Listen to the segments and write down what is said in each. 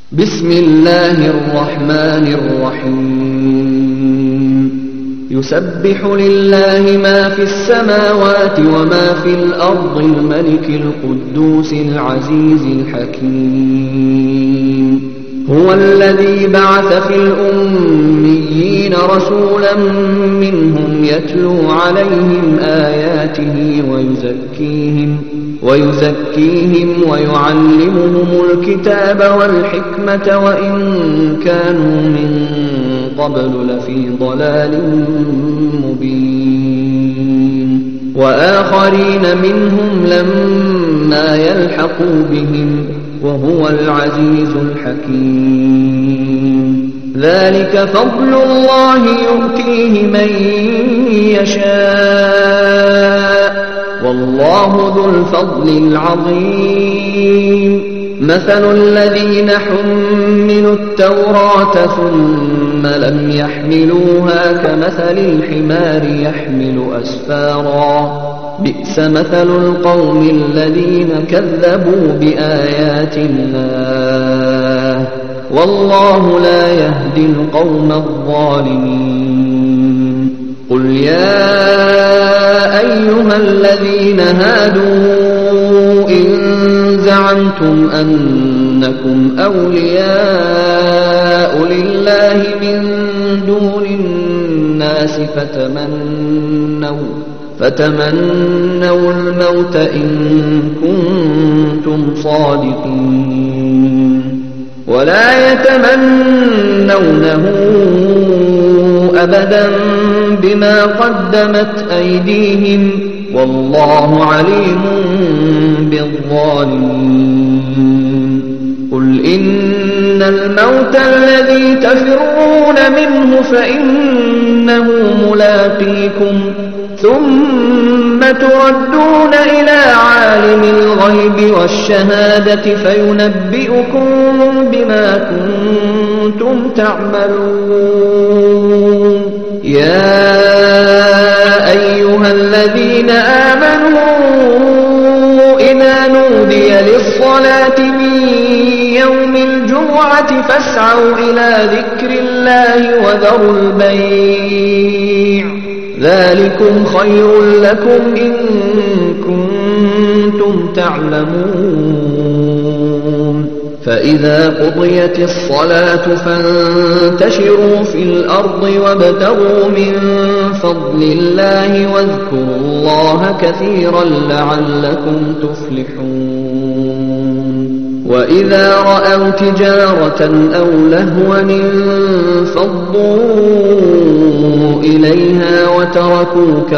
بسم الله الرحمن الرحيم يسبح لله ما في السماوات وما في الأرض الملك القدوس العزيز الحكيم هو الذي بعث في الأميين رسولا منهم يتلو عليهم آياته ويزكيهم ويعلمهم الكتاب والحكمة وإن كانوا من قبل لفي ضلال مبين وآخرين منهم لما يلحقوا بهم وهو العزيز الحكيم ذلك فضل الله يؤتيه من يشاء والله ذو الفضل العظيم مثل الذين حملوا التوراة ثم لم يحملوها كمثل الحمار يحمل أسفارا بئس مثل القوم الذين كذبوا بآيات الله والله لا يهدي القوم الظالمين قل يا أيها الذين هادوا إن زعمتم أنكم أولياء لله من دون الناس فتمنوا الموت إن كنتم صادقين ولا يتمنونه أبدا بما قدمت أيديهم والله عليم بالظالمين قل إن الموت الذي تفرون منه فإنه ملاقيكم ثم تردون إلى عالم الغيب والشهادة فينبئكم بما كنتم تعملون يا أيها الذين آمنوا إذا نودي للصلاة من يوم الجمعة فاسعوا إلى ذكر الله وذروا البيع ذلكم خير لكم إن كنتم تعلمون فإذا قضيت الصلاة فانتشروا في الأرض وابتغوا من فضل الله واذكروا الله كثيرا لعلكم تفلحون وإذا رأوا تجارة أو لهوا انفضوا إليها وتركوك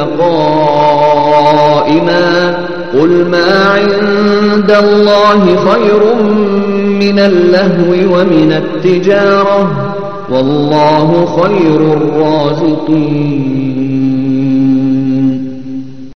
قائما قل ما عند الله خير من اللهو ومن التجارة والله خير الرازقين